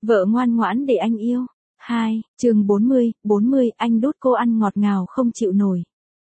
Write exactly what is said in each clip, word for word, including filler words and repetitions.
Vợ ngoan ngoãn để anh yêu. hai, chương bốn mươi, bốn mươi, anh đút cô ăn ngọt ngào không chịu nổi.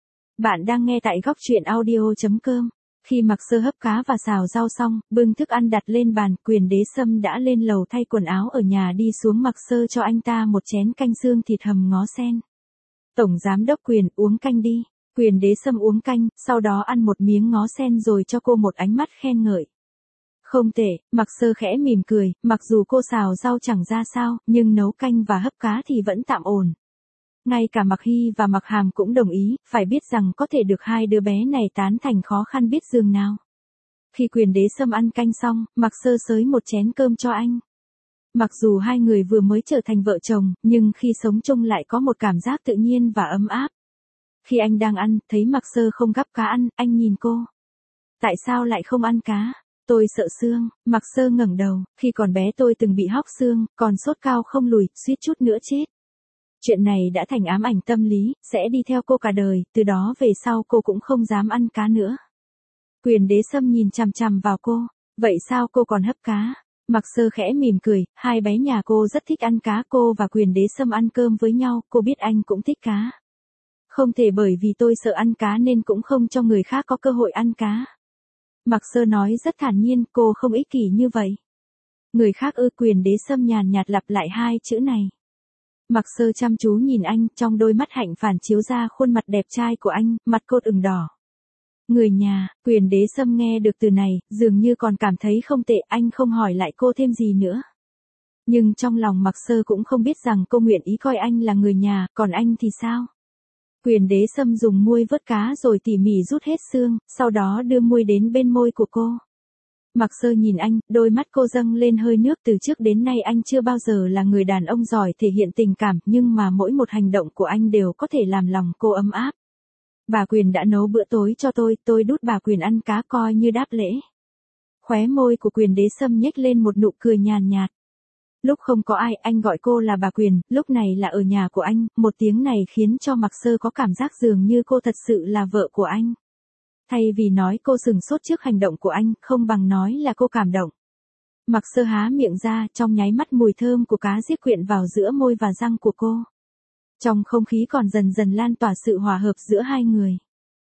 Bạn đang nghe tại góc truyện audio.com. Khi Mạc Sơ hấp cá và xào rau xong, bưng thức ăn đặt lên bàn, Quyền Đế Sâm đã lên lầu thay quần áo ở nhà đi xuống Mạc Sơ cho anh ta một chén canh xương thịt hầm ngó sen. Tổng giám đốc Quyền, uống canh đi. Quyền Đế Sâm uống canh, sau đó ăn một miếng ngó sen rồi cho cô một ánh mắt khen ngợi. Không tệ, Mạc Sơ khẽ mỉm cười, mặc dù cô xào rau chẳng ra sao, nhưng nấu canh và hấp cá thì vẫn tạm ổn. Ngay cả Mạc Hy và Mạc Hàm cũng đồng ý, phải biết rằng có thể được hai đứa bé này tán thành khó khăn biết dường nào. Khi Quyền Đế Sâm ăn canh xong, Mạc Sơ xới một chén cơm cho anh. Mặc dù hai người vừa mới trở thành vợ chồng, nhưng khi sống chung lại có một cảm giác tự nhiên và ấm áp. Khi anh đang ăn, thấy Mạc Sơ không gắp cá ăn, anh nhìn cô. Tại sao lại không ăn cá? Tôi sợ xương. Mạc Sơ ngẩng đầu, khi còn bé tôi từng bị hóc xương, còn sốt cao không lùi, suýt chút nữa chết. Chuyện này đã thành ám ảnh tâm lý, sẽ đi theo cô cả đời, từ đó về sau cô cũng không dám ăn cá nữa. Quyền Đế Sâm nhìn chằm chằm vào cô, vậy sao cô còn hấp cá? Mạc Sơ khẽ mỉm cười, hai bé nhà cô rất thích ăn cá, cô và Quyền Đế Sâm ăn cơm với nhau, cô biết anh cũng thích cá. Không thể bởi vì tôi sợ ăn cá nên cũng không cho người khác có cơ hội ăn cá. Mạc Sơ nói rất thản nhiên, cô không ích kỷ như vậy. Người khác ư? Quyền Đế Sâm nhàn nhạt lặp lại hai chữ này. Mạc Sơ chăm chú nhìn anh, trong đôi mắt hạnh phản chiếu ra khuôn mặt đẹp trai của anh, mặt cô ửng đỏ. Người nhà. Quyền Đế Sâm nghe được từ này, dường như còn cảm thấy không tệ, anh không hỏi lại cô thêm gì nữa. Nhưng trong lòng Mạc Sơ cũng không biết rằng cô nguyện ý coi anh là người nhà, còn anh thì sao? Quyền Đế Sâm dùng muôi vớt cá rồi tỉ mỉ rút hết xương, sau đó đưa muôi đến bên môi của cô. Mạc Sơ nhìn anh, đôi mắt cô dâng lên hơi nước, từ trước đến nay anh chưa bao giờ là người đàn ông giỏi thể hiện tình cảm, nhưng mà mỗi một hành động của anh đều có thể làm lòng cô ấm áp. Bà Quyền đã nấu bữa tối cho tôi, tôi đút bà Quyền ăn cá coi như đáp lễ. Khóe môi của Quyền Đế Sâm nhếch lên một nụ cười nhàn nhạt. Lúc không có ai, anh gọi cô là bà Quyền, lúc này là ở nhà của anh, một tiếng này khiến cho Mạc Sơ có cảm giác dường như cô thật sự là vợ của anh. Thay vì nói cô sừng sốt trước hành động của anh, không bằng nói là cô cảm động. Mạc Sơ há miệng ra, trong nháy mắt mùi thơm của cá giết quyện vào giữa môi và răng của cô. Trong không khí còn dần dần lan tỏa sự hòa hợp giữa hai người.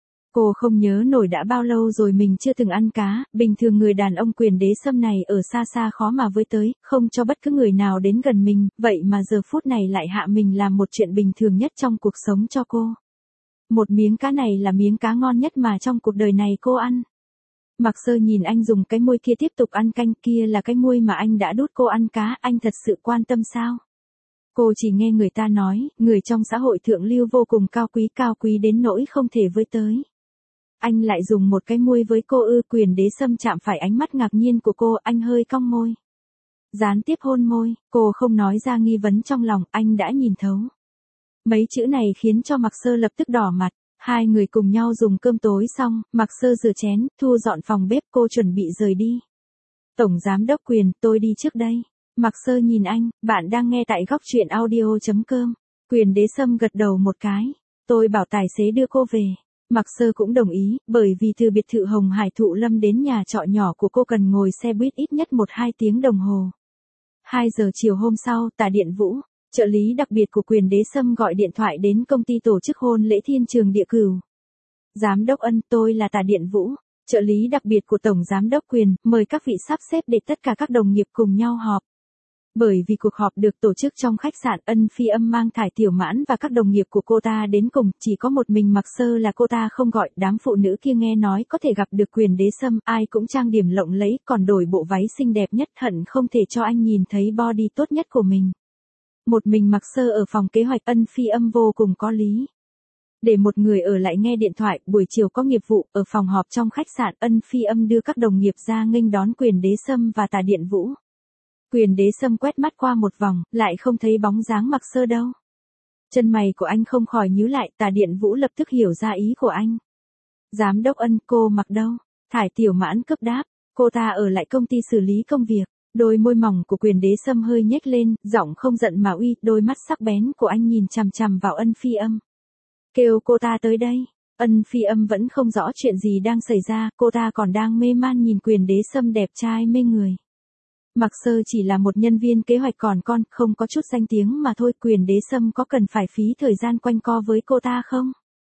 Cô không nhớ nổi đã bao lâu rồi mình chưa từng ăn cá, bình thường người đàn ông Quyền Đế Sâm này ở xa xa khó mà với tới, không cho bất cứ người nào đến gần mình, vậy mà giờ phút này lại hạ mình làm một chuyện bình thường nhất trong cuộc sống cho cô. Một miếng cá này là miếng cá ngon nhất mà trong cuộc đời này cô ăn. Mạc Sơ nhìn anh dùng cái môi kia tiếp tục ăn canh, kia là cái môi mà anh đã đút cô ăn cá, anh thật sự quan tâm sao? Cô chỉ nghe người ta nói, người trong xã hội thượng lưu vô cùng cao quý, cao quý đến nỗi không thể với tới. Anh lại dùng một cái môi với cô ư? Quyền Đế Sâm chạm phải ánh mắt ngạc nhiên của cô, anh hơi cong môi. Gián tiếp hôn môi, cô không nói ra nghi vấn trong lòng, anh đã nhìn thấu. Mấy chữ này khiến cho Mạc Sơ lập tức đỏ mặt. Hai người cùng nhau dùng cơm tối xong, Mạc Sơ rửa chén, thu dọn phòng bếp, cô chuẩn bị rời đi. Tổng giám đốc Quyền, tôi đi trước đây. Mạc Sơ nhìn anh, bạn đang nghe tại góc truyện audio.com. Quyền Đế Sâm gật đầu một cái. Tôi bảo tài xế đưa cô về. Mạc Sơ cũng đồng ý, bởi vì từ biệt thự Hồng Hải Thụ Lâm đến nhà trọ nhỏ của cô cần ngồi xe buýt ít nhất một hai tiếng đồng hồ. hai giờ chiều hôm sau, Tả Điện Vũ, trợ lý đặc biệt của Quyền Đế Sâm gọi điện thoại đến công ty tổ chức hôn lễ Thiên Trường Địa Cửu. Giám đốc Ân, tôi là Tả Điện Vũ, trợ lý đặc biệt của Tổng giám đốc Quyền, mời các vị sắp xếp để tất cả các đồng nghiệp cùng nhau họp. Bởi vì cuộc họp được tổ chức trong khách sạn, Ân Phi Âm mang Thải Tiểu Mãn và các đồng nghiệp của cô ta đến cùng, chỉ có một mình Mạc Sơ là cô ta không gọi, đám phụ nữ kia nghe nói có thể gặp được Quyền Đế Sâm, ai cũng trang điểm lộng lẫy, còn đổi bộ váy xinh đẹp nhất, hận không thể cho anh nhìn thấy body tốt nhất của mình. Một mình Mạc Sơ ở phòng kế hoạch, Ân Phi Âm vô cùng có lý. Để một người ở lại nghe điện thoại, buổi chiều có nghiệp vụ, ở phòng họp trong khách sạn, Ân Phi Âm đưa các đồng nghiệp ra nghênh đón Quyền Đế Sâm và Tả Điện Vũ. Quyền Đế Sâm quét mắt qua một vòng, lại không thấy bóng dáng Mạc Sơ đâu. Chân mày của anh không khỏi nhíu lại, Tả Điện Vũ lập tức hiểu ra ý của anh. Giám đốc Ân, cô Mạc đâu? Thải Tiểu Mãn cấp đáp, cô ta ở lại công ty xử lý công việc. Đôi môi mỏng của Quyền Đế Sâm hơi nhếch lên, giọng không giận mà uy, đôi mắt sắc bén của anh nhìn chằm chằm vào Ân Phi Âm. Kêu cô ta tới đây. Ân Phi Âm vẫn không rõ chuyện gì đang xảy ra, cô ta còn đang mê man nhìn Quyền Đế Sâm đẹp trai mê người. Mạc Sơ chỉ là một nhân viên kế hoạch còn con, không có chút danh tiếng mà thôi, Quyền Đế Sâm có cần phải phí thời gian quanh co với cô ta không?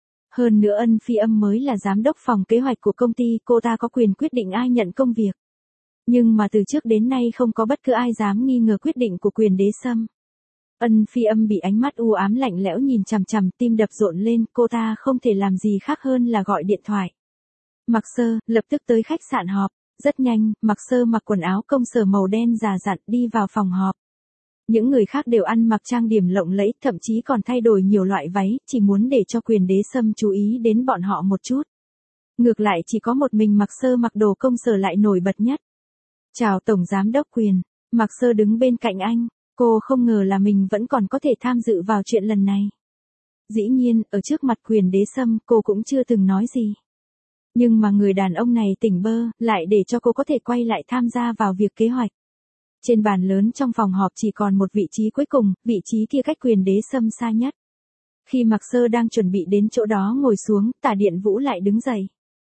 Hơn nữa Ân Phi Âm mới là giám đốc phòng kế hoạch của công ty, cô ta có quyền quyết định ai nhận công việc. Nhưng mà từ trước đến nay không có bất cứ ai dám nghi ngờ quyết định của Quyền Đế Sâm. Ân Phi Âm bị ánh mắt u ám lạnh lẽo nhìn chằm chằm, tim đập rộn lên, cô ta không thể làm gì khác hơn là gọi điện thoại. Mạc Sơ, lập tức tới khách sạn họp. Rất nhanh, Mạc Sơ mặc quần áo công sở màu đen già dặn đi vào phòng họp. Những người khác đều ăn mặc trang điểm lộng lẫy, thậm chí còn thay đổi nhiều loại váy, chỉ muốn để cho Quyền Đế Sâm chú ý đến bọn họ một chút. Ngược lại chỉ có một mình Mạc Sơ mặc đồ công sở lại nổi bật nhất. Chào Tổng Giám đốc Quyền, Mạc Sơ đứng bên cạnh anh, cô không ngờ là mình vẫn còn có thể tham dự vào chuyện lần này. Dĩ nhiên, ở trước mặt Quyền Đế Sâm cô cũng chưa từng nói gì. Nhưng mà người đàn ông này tỉnh bơ, lại để cho cô có thể quay lại tham gia vào việc kế hoạch. Trên bàn lớn trong phòng họp chỉ còn một vị trí cuối cùng, vị trí kia cách Quyền Đế Sâm xa nhất. Khi Mạc Sơ đang chuẩn bị đến chỗ đó ngồi xuống, Tả Điện Vũ lại đứng dậy.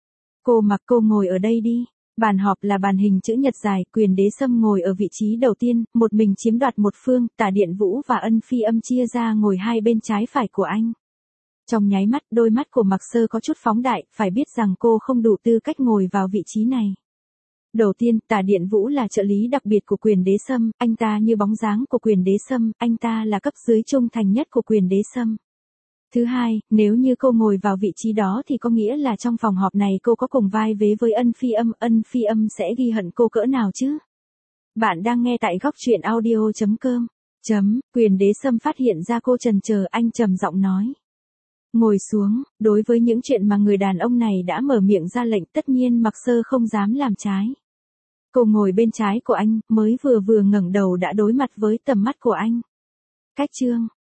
Cô mặc cô ngồi ở đây đi. Bàn họp là bàn hình chữ nhật dài, Quyền Đế Sâm ngồi ở vị trí đầu tiên, một mình chiếm đoạt một phương, Tả Điện Vũ và Ân Phi Âm chia ra ngồi hai bên trái phải của anh. Trong nháy mắt, đôi mắt của Mạc Sơ có chút phóng đại, phải biết rằng cô không đủ tư cách ngồi vào vị trí này. Đầu tiên, Tả Điện Vũ là trợ lý đặc biệt của Quyền Đế Sâm, anh ta như bóng dáng của Quyền Đế Sâm, anh ta là cấp dưới trung thành nhất của Quyền Đế Sâm. Thứ hai, nếu như cô ngồi vào vị trí đó thì có nghĩa là trong phòng họp này cô có cùng vai vế với Ân Phi Âm, Ân Phi Âm sẽ ghi hận cô cỡ nào chứ? Bạn đang nghe tại góc truyện audio chấm com. Chấm, Quyền Đế Sâm phát hiện ra cô chần chờ, anh trầm giọng nói. Ngồi xuống, đối với những chuyện mà người đàn ông này đã mở miệng ra lệnh tất nhiên Mạc Sơ không dám làm trái. Cô ngồi bên trái của anh, mới vừa vừa ngẩng đầu đã đối mặt với tầm mắt của anh. Cách chương,